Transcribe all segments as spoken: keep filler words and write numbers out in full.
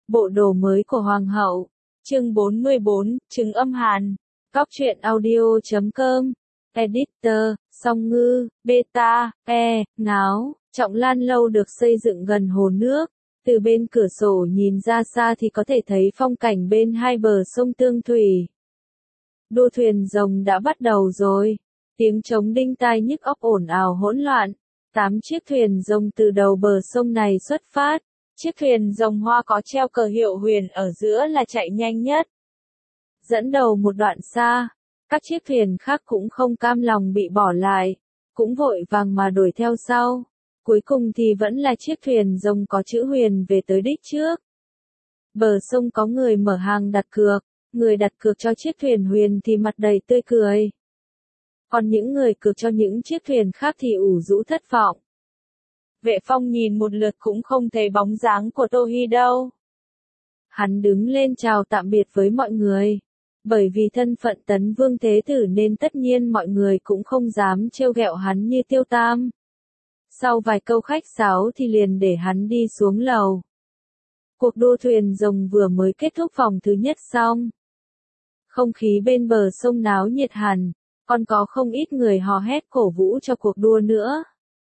Bộ đồ mới của Hoàng hậu. Chương bốn mươi bốn, Trứng âm hàn. Cóc truyện audio chấm com. Editor, Song Ngư, Beta, E, Ngáo. Trọng Lan lâu được xây dựng gần hồ nước. Từ bên cửa sổ nhìn ra xa thì có thể thấy phong cảnh bên hai bờ sông Tương Thủy. Đua thuyền rồng đã bắt đầu rồi. Tiếng trống đinh tai nhức óc ồn ào hỗn loạn. Tám chiếc thuyền rồng từ đầu bờ sông này xuất phát. Chiếc thuyền rồng hoa có treo cờ hiệu huyền ở giữa là chạy nhanh nhất. Dẫn đầu một đoạn xa, các chiếc thuyền khác cũng không cam lòng bị bỏ lại, cũng vội vàng mà đuổi theo sau. Cuối cùng thì vẫn là chiếc thuyền rồng có chữ huyền về tới đích trước. Bờ sông có người mở hàng đặt cược, người đặt cược cho chiếc thuyền huyền thì mặt đầy tươi cười. Còn những người cược cho những chiếc thuyền khác thì ủ rũ thất vọng. Vệ Phong nhìn một lượt cũng không thấy bóng dáng của Tô Hi đâu. Hắn đứng lên chào tạm biệt với mọi người. Bởi vì thân phận Tấn Vương Thế Tử nên tất nhiên mọi người cũng không dám trêu ghẹo hắn như Tiêu Tam. Sau vài câu khách sáo thì liền để hắn đi xuống lầu. Cuộc đua thuyền rồng vừa mới kết thúc vòng thứ nhất xong. Không khí bên bờ sông náo nhiệt hẳn, còn có không ít người hò hét cổ vũ cho cuộc đua nữa.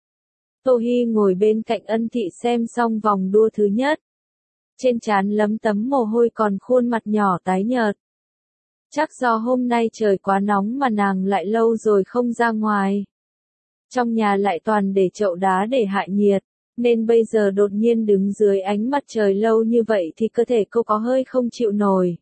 Tô Hi ngồi bên cạnh Ân Thị xem xong vòng đua thứ nhất. Trên trán lấm tấm mồ hôi còn khuôn mặt nhỏ tái nhợt. Chắc do hôm nay trời quá nóng mà nàng lại lâu rồi không ra ngoài. Trong nhà lại toàn để chậu đá để hạ nhiệt, nên bây giờ đột nhiên đứng dưới ánh mặt trời lâu như vậy thì cơ thể cô có hơi không chịu nổi.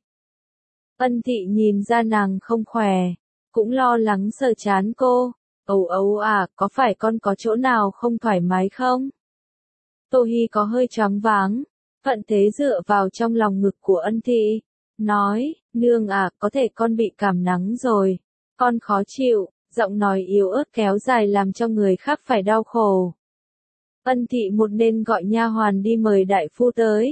Ân Thị nhìn ra nàng không khỏe, cũng lo lắng sờ trán cô. Âu âu à, có phải con có chỗ nào không thoải mái không? Tô Hi có hơi choáng váng, Phận Thế dựa vào trong lòng ngực của Ân Thị, nói, nương à, có thể con bị cảm nắng rồi, con khó chịu, giọng nói yếu ớt kéo dài làm cho người khác phải đau khổ. Ân Thị một nên gọi nha hoàn đi mời đại phu tới.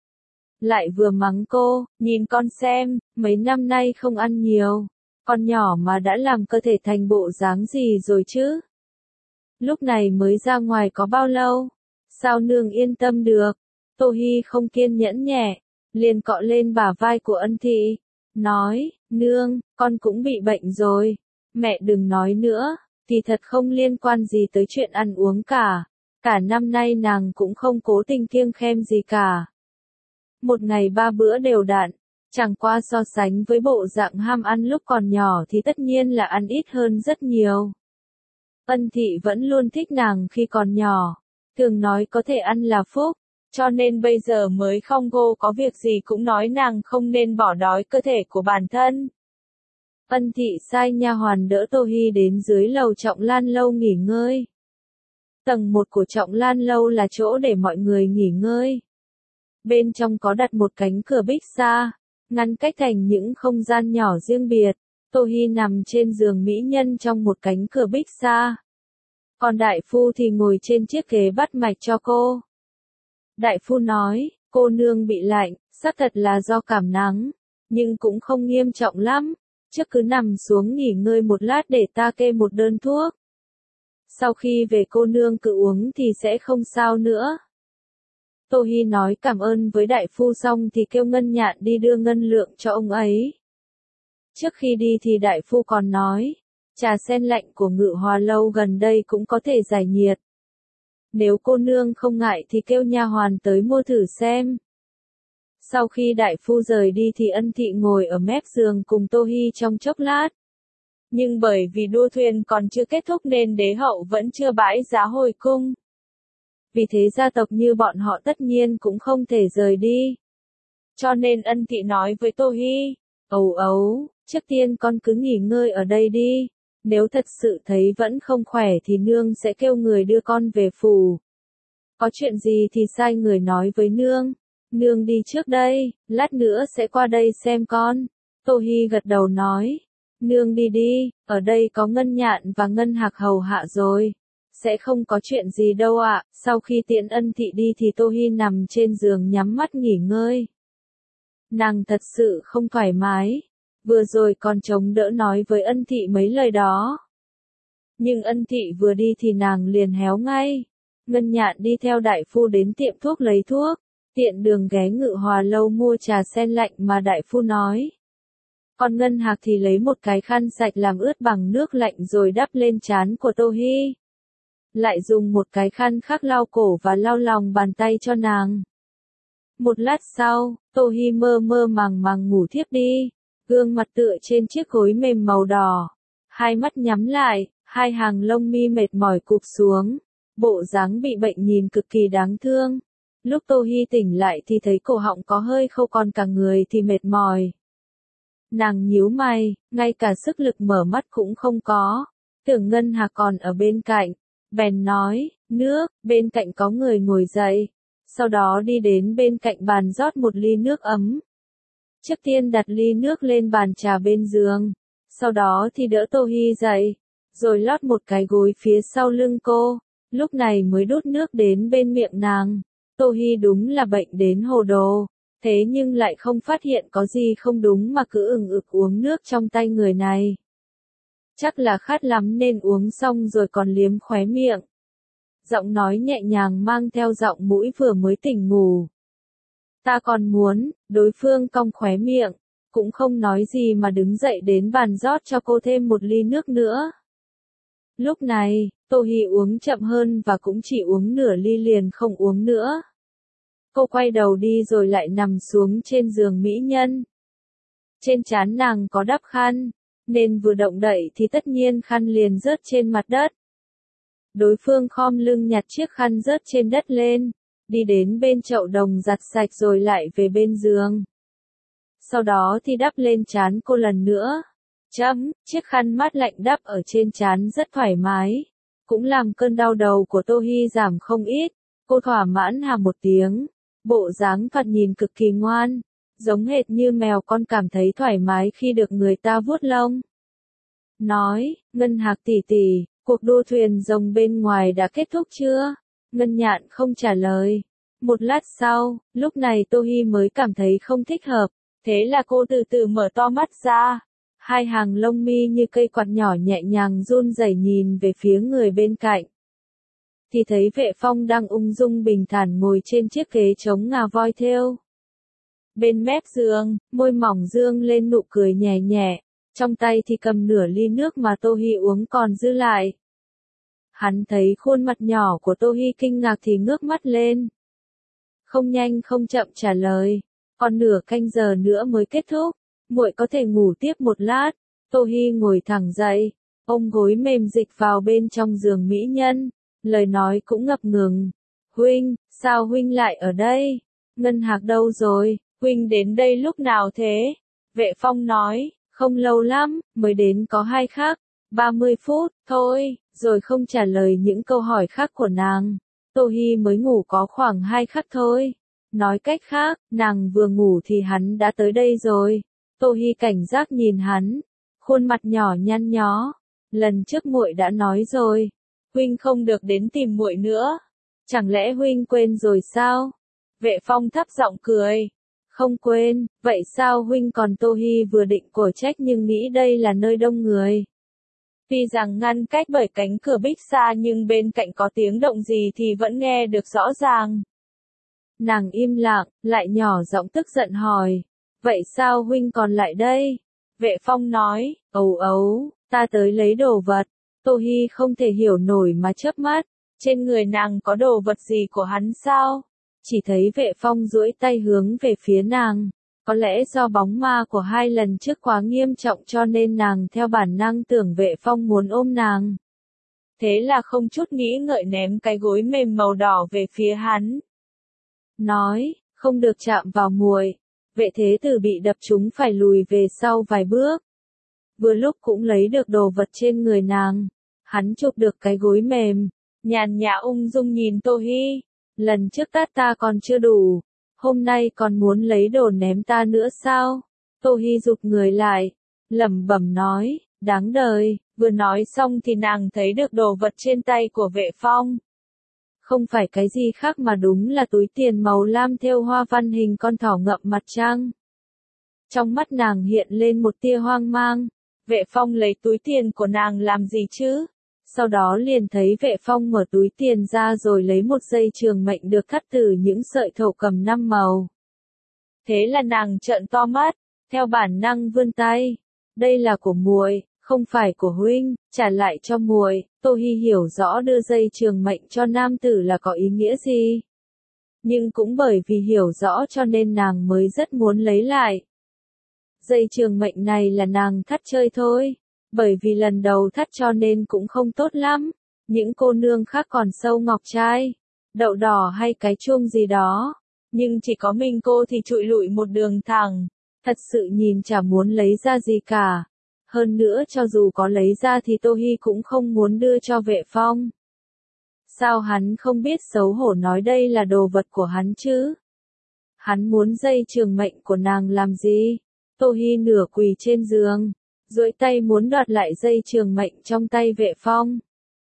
Lại vừa mắng cô, nhìn con xem, mấy năm nay không ăn nhiều. Con nhỏ mà đã làm cơ thể thành bộ dáng gì rồi chứ? Lúc này mới ra ngoài có bao lâu? Sao nương yên tâm được? Tô Hi không kiên nhẫn nhẹ, liền cọ lên bả vai của Ân Thị, nói, nương, con cũng bị bệnh rồi. Mẹ đừng nói nữa, thì thật không liên quan gì tới chuyện ăn uống cả. Cả năm nay nàng cũng không cố tình kiêng khem gì cả. Một ngày ba bữa đều đặn. Chẳng qua so sánh với bộ dạng ham ăn lúc còn nhỏ thì tất nhiên là ăn ít hơn rất nhiều. Ân Thị vẫn luôn thích nàng khi còn nhỏ, thường nói có thể ăn là phúc, cho nên bây giờ mới không cô có việc gì cũng nói nàng không nên bỏ đói cơ thể của bản thân. Ân Thị sai nha hoàn đỡ Tô Hi đến dưới lầu Trọng Lan lâu nghỉ ngơi. Tầng một của Trọng Lan lâu là chỗ để mọi người nghỉ ngơi. Bên trong có đặt một cánh cửa bích sa, ngăn cách thành những không gian nhỏ riêng biệt. Tô Hi nằm trên giường mỹ nhân trong một cánh cửa bích sa. Còn đại phu thì ngồi trên chiếc ghế bắt mạch cho cô. Đại phu nói, cô nương bị lạnh, xác thật là do cảm nắng, nhưng cũng không nghiêm trọng lắm. Trước cứ nằm xuống nghỉ ngơi một lát để ta kê một đơn thuốc. Sau khi về cô nương cứ uống thì sẽ không sao nữa. Tô Hi nói cảm ơn với đại phu xong thì kêu Ngân Nhạn đi đưa ngân lượng cho ông ấy. Trước khi đi thì đại phu còn nói, trà sen lạnh của Ngự Hòa lâu gần đây cũng có thể giải nhiệt. Nếu cô nương không ngại thì kêu nha hoàn tới mua thử xem. Sau khi đại phu rời đi thì Ân Thị ngồi ở mép giường cùng Tô Hi trong chốc lát. Nhưng bởi vì đua thuyền còn chưa kết thúc nên đế hậu vẫn chưa bãi giá hồi cung. Vì thế gia tộc như bọn họ tất nhiên cũng không thể rời đi. Cho nên Ân Thị nói với Tô Hi, ấu ấu, trước tiên con cứ nghỉ ngơi ở đây đi. Nếu thật sự thấy vẫn không khỏe thì nương sẽ kêu người đưa con về phủ. Có chuyện gì thì sai người nói với nương. Nương đi trước đây, lát nữa sẽ qua đây xem con. Tô Hi gật đầu nói, nương đi đi, ở đây có Ngân Nhạn và Ngân Hạc hầu hạ rồi. Sẽ không có chuyện gì đâu ạ. Sau khi tiễn Ân Thị đi thì Tô Hi nằm trên giường nhắm mắt nghỉ ngơi. Nàng thật sự không thoải mái. Vừa rồi còn chống đỡ nói với Ân Thị mấy lời đó. Nhưng Ân Thị vừa đi thì nàng liền héo ngay. Ngân Nhạn đi theo đại phu đến tiệm thuốc lấy thuốc. Tiện đường ghé Ngự Hòa lâu mua trà sen lạnh mà đại phu nói. Còn Ngân Hạc thì lấy một cái khăn sạch làm ướt bằng nước lạnh rồi đắp lên trán của Tô Hi. Lại dùng một cái khăn khác lau cổ và lau lòng bàn tay cho nàng. Một lát sau, Tô Hi mơ mơ màng màng ngủ thiếp đi, gương mặt tựa trên chiếc gối mềm màu đỏ, hai mắt nhắm lại, hai hàng lông mi mệt mỏi cụp xuống, bộ dáng bị bệnh nhìn cực kỳ đáng thương. Lúc Tô Hi tỉnh lại thì thấy cổ họng có hơi khô, còn cả người thì mệt mỏi. Nàng nhíu mày, ngay cả sức lực mở mắt cũng không có, tưởng Ngân Hạc còn ở bên cạnh, bèn nói, nước, bên cạnh có người ngồi dậy, sau đó đi đến bên cạnh bàn rót một ly nước ấm. Trước tiên đặt ly nước lên bàn trà bên giường, sau đó thì đỡ Tô Hi dậy, rồi lót một cái gối phía sau lưng cô, lúc này mới đút nước đến bên miệng nàng. Tô Hi đúng là bệnh đến hồ đồ, thế nhưng lại không phát hiện có gì không đúng mà cứ ừng ực uống nước trong tay người này. Chắc là khát lắm nên uống xong rồi còn liếm khóe miệng. Giọng nói nhẹ nhàng mang theo giọng mũi vừa mới tỉnh ngủ. Ta còn muốn, đối phương cong khóe miệng, cũng không nói gì mà đứng dậy đến bàn rót cho cô thêm một ly nước nữa. Lúc này, Tô Hi uống chậm hơn và cũng chỉ uống nửa ly liền không uống nữa. Cô quay đầu đi rồi lại nằm xuống trên giường mỹ nhân. Trên trán nàng có đắp khăn, nên vừa động đậy thì tất nhiên khăn liền rớt trên mặt đất. Đối phương khom lưng nhặt chiếc khăn rớt trên đất lên, đi đến bên chậu đồng giặt sạch rồi lại về bên giường. Sau đó thì đắp lên trán cô lần nữa. Chấm, chiếc khăn mát lạnh đắp ở trên trán rất thoải mái, cũng làm cơn đau đầu của Tô Hi giảm không ít. Cô thỏa mãn hà một tiếng, bộ dáng thoạt nhìn cực kỳ ngoan, giống hệt như mèo con cảm thấy thoải mái khi được người ta vuốt lông. Nói, Ngân Hạc tỷ tỷ, cuộc đua thuyền rồng bên ngoài đã kết thúc chưa? Ngân Nhạn không trả lời. Một lát sau, lúc này Tô Hi mới cảm thấy không thích hợp, thế là cô từ từ mở to mắt ra. Hai hàng lông mi như cây quạt nhỏ nhẹ nhàng run rẩy nhìn về phía người bên cạnh. Thì thấy Vệ Phong đang ung dung bình thản ngồi trên chiếc ghế chống ngà voi thêu. Bên mép giường, môi mỏng dương lên nụ cười nhẹ nhẹ, trong tay thì cầm nửa ly nước mà Tô Hi uống còn dư lại. Hắn thấy khuôn mặt nhỏ của Tô Hi kinh ngạc thì ngước mắt lên. Không nhanh không chậm trả lời, còn nửa canh giờ nữa mới kết thúc, muội có thể ngủ tiếp một lát. Tô Hi ngồi thẳng dậy, ôm gối mềm dịch vào bên trong giường mỹ nhân, lời nói cũng ngập ngừng. Huynh, sao huynh lại ở đây? Ngân Hạc đâu rồi? Huynh đến đây lúc nào thế? Vệ Phong nói, không lâu lắm, mới đến có hai khắc, ba mươi phút, thôi, rồi không trả lời những câu hỏi khác của nàng. Tô Hi mới ngủ có khoảng hai khắc thôi. Nói cách khác, nàng vừa ngủ thì hắn đã tới đây rồi. Tô Hi cảnh giác nhìn hắn, khuôn mặt nhỏ nhăn nhó. Lần trước muội đã nói rồi, huynh không được đến tìm muội nữa. Chẳng lẽ huynh quên rồi sao? Vệ Phong thấp giọng cười. Không quên, vậy sao huynh còn? Tô Hi vừa định cổ trách nhưng nghĩ đây là nơi đông người. Tuy rằng ngăn cách bởi cánh cửa bích xa nhưng bên cạnh có tiếng động gì thì vẫn nghe được rõ ràng. Nàng im lặng, lại nhỏ giọng tức giận hỏi. Vậy sao huynh còn lại đây? Vệ Phong nói, ấu ấu, ta tới lấy đồ vật. Tô Hi không thể hiểu nổi mà chớp mắt, trên người nàng có đồ vật gì của hắn sao? Chỉ thấy Vệ Phong duỗi tay hướng về phía nàng, có lẽ do bóng ma của hai lần trước quá nghiêm trọng cho nên nàng theo bản năng tưởng Vệ Phong muốn ôm nàng. Thế là không chút nghĩ ngợi ném cái gối mềm màu đỏ về phía hắn. Nói, không được chạm vào muội. Vệ Thế Tử bị đập trúng phải lùi về sau vài bước. Vừa lúc cũng lấy được đồ vật trên người nàng, hắn chụp được cái gối mềm, nhàn nhã ung dung nhìn Tô Hi. Lần trước tát ta còn chưa đủ, hôm nay còn muốn lấy đồ ném ta nữa sao? Tô Hi rụt người lại, lẩm bẩm nói, đáng đời. Vừa nói xong thì nàng thấy được đồ vật trên tay của Vệ Phong. Không phải cái gì khác mà đúng là túi tiền màu lam thêu hoa văn hình con thỏ ngậm mặt trăng. Trong mắt nàng hiện lên một tia hoang mang. Vệ Phong lấy túi tiền của nàng làm gì chứ? sau đó liền thấy Vệ Phong mở túi tiền ra rồi lấy một dây trường mệnh được cắt từ những sợi thổ cầm năm màu. Thế là nàng trợn to mắt, theo bản năng vươn tay. Đây là của muội, không phải của huynh, trả lại cho muội. Tô Hi hiểu rõ đưa dây trường mệnh cho nam tử là có ý nghĩa gì. Nhưng cũng bởi vì hiểu rõ cho nên nàng mới rất muốn lấy lại. Dây trường mệnh này là nàng thắt chơi thôi, bởi vì lần đầu thắt cho nên cũng không tốt lắm. Những cô nương khác còn sâu ngọc trai, đậu đỏ hay cái chuông gì đó. Nhưng chỉ có mình cô thì trụi lụi một đường thẳng, thật sự nhìn chả muốn lấy ra gì cả. Hơn nữa cho dù có lấy ra thì Tô Hi cũng không muốn đưa cho Vệ Phong. Sao hắn không biết xấu hổ nói đây là đồ vật của hắn chứ? Hắn muốn dây trường mệnh của nàng làm gì? Tô Hi nửa quỳ trên giường, duỗi tay muốn đoạt lại dây trường mệnh trong tay Vệ Phong.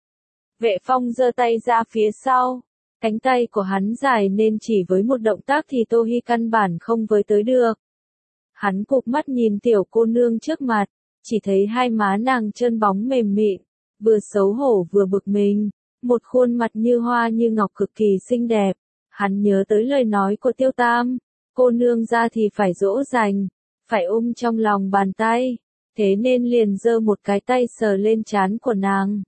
Vệ Phong giơ tay ra phía sau. Cánh tay của hắn dài nên chỉ với một động tác thì Tô Hi căn bản không với tới được. Hắn cụp mắt nhìn tiểu cô nương trước mặt, chỉ thấy hai má nàng trơn bóng mềm mịn, vừa xấu hổ vừa bực mình, một khuôn mặt như hoa như ngọc cực kỳ xinh đẹp. Hắn nhớ tới lời nói của Tiêu Tam, cô nương ra thì phải dỗ dành, phải ôm trong lòng bàn tay, thế nên liền giơ một cái tay sờ lên trán của nàng.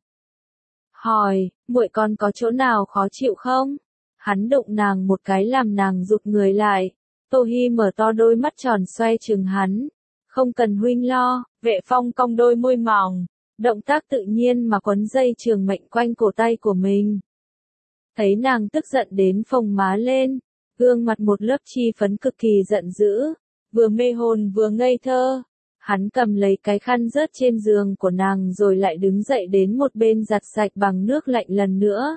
Hỏi, muội con có chỗ nào khó chịu không? Hắn đụng nàng một cái làm nàng rụt người lại. Tô Hi mở to đôi mắt tròn xoay trừng hắn. Không cần huynh lo. Vệ Phong cong đôi môi mỏng, động tác tự nhiên mà quấn dây trường mệnh quanh cổ tay của mình. Thấy nàng tức giận đến phồng má lên, gương mặt một lớp chi phấn cực kỳ giận dữ, vừa mê hồn vừa ngây thơ. Hắn cầm lấy cái khăn rớt trên giường của nàng rồi lại đứng dậy đến một bên giặt sạch bằng nước lạnh lần nữa.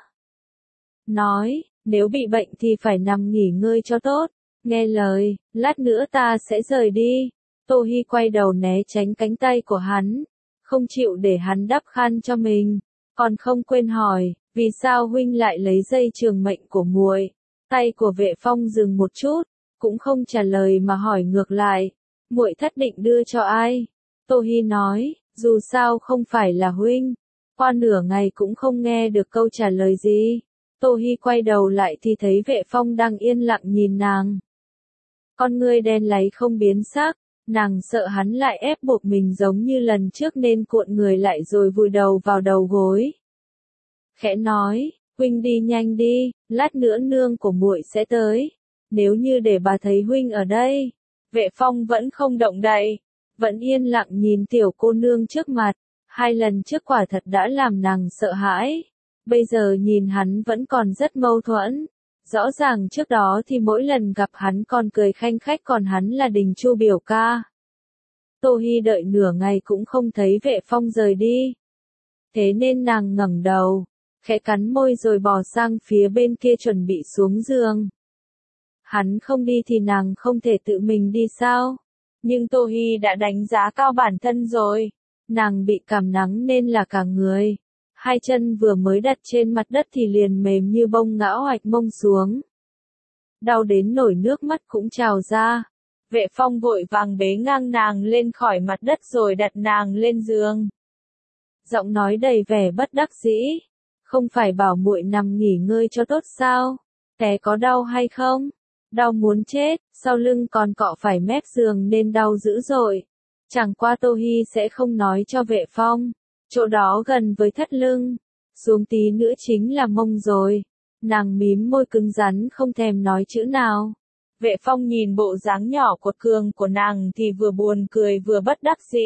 Nói, nếu bị bệnh thì phải nằm nghỉ ngơi cho tốt, nghe lời, lát nữa ta sẽ rời đi. Tô Hi quay đầu né tránh cánh tay của hắn, không chịu để hắn đắp khăn cho mình, còn không quên hỏi, vì sao huynh lại lấy dây trường mệnh của muội? Tay của Vệ Phong dừng một chút, cũng không trả lời mà hỏi ngược lại. Muội thất định đưa cho ai? Tô Hi nói, dù sao không phải là huynh. Qua nửa ngày cũng không nghe được câu trả lời gì. Tô Hi quay đầu lại thì thấy Vệ Phong đang yên lặng nhìn nàng. Con ngươi đen láy không biến sắc, nàng sợ hắn lại ép buộc mình giống như lần trước nên cuộn người lại rồi vùi đầu vào đầu gối. Khẽ nói, huynh đi nhanh đi, lát nữa nương của muội sẽ tới. Nếu như để bà thấy huynh ở đây. Vệ Phong vẫn không động đậy, vẫn yên lặng nhìn tiểu cô nương trước mặt, hai lần trước quả thật đã làm nàng sợ hãi, bây giờ nhìn hắn vẫn còn rất mâu thuẫn, rõ ràng trước đó thì mỗi lần gặp hắn còn cười khanh khách còn hắn là Đình Chu biểu ca. Tô Hi đợi nửa ngày cũng không thấy Vệ Phong rời đi, thế nên nàng ngẩng đầu, khẽ cắn môi rồi bò sang phía bên kia chuẩn bị xuống giường. Hắn không đi thì nàng không thể tự mình đi sao? Nhưng Tô Hi đã đánh giá cao bản thân rồi. Nàng bị cảm nắng nên là cả người. Hai chân vừa mới đặt trên mặt đất thì liền mềm như bông ngã oạch mông xuống. Đau đến nổi nước mắt cũng trào ra. Vệ Phong vội vàng bế ngang nàng lên khỏi mặt đất rồi đặt nàng lên giường. Giọng nói đầy vẻ bất đắc dĩ. Không phải bảo muội nằm nghỉ ngơi cho tốt sao? Té có đau hay không? Đau muốn chết, sau lưng còn cọ phải mép giường nên đau dữ dội. Chẳng qua Tô Hi sẽ không nói cho Vệ Phong, chỗ đó gần với thắt lưng, xuống tí nữa chính là mông rồi. Nàng mím môi cứng rắn không thèm nói chữ nào. Vệ Phong nhìn bộ dáng nhỏ quật cường của nàng thì vừa buồn cười vừa bất đắc dĩ.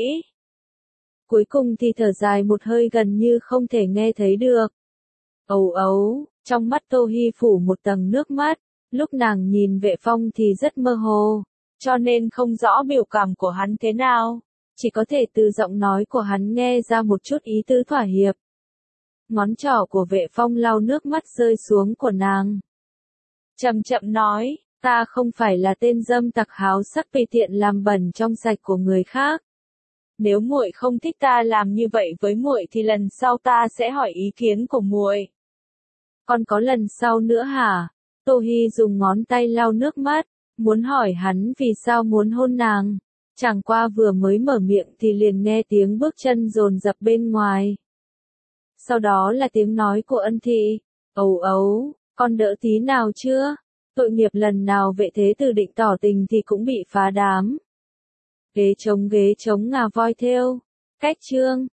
Cuối cùng thì thở dài một hơi gần như không thể nghe thấy được. Ấu ấu, trong mắt Tô Hi phủ một tầng nước mắt. Lúc nàng nhìn Vệ Phong thì rất mơ hồ, cho nên không rõ biểu cảm của hắn thế nào, chỉ có thể từ giọng nói của hắn nghe ra một chút ý tứ thỏa hiệp. Ngón trỏ của Vệ Phong lau nước mắt rơi xuống của nàng. Chậm chậm nói, ta không phải là tên dâm tặc háo sắc tùy tiện làm bẩn trong sạch của người khác. Nếu muội không thích ta làm như vậy với muội thì lần sau ta sẽ hỏi ý kiến của muội. Còn có lần sau nữa hả? Tô Hi dùng ngón tay lau nước mắt, muốn hỏi hắn vì sao muốn hôn nàng. Chẳng qua vừa mới mở miệng thì liền nghe tiếng bước chân dồn dập bên ngoài. Sau đó là tiếng nói của Ân Thị. Ấu ấu, con đỡ tí nào chưa? Tội nghiệp lần nào vệ thế tử định tỏ tình thì cũng bị phá đám. Ghế trống ghế trống ngà voi thêu. Cách chương.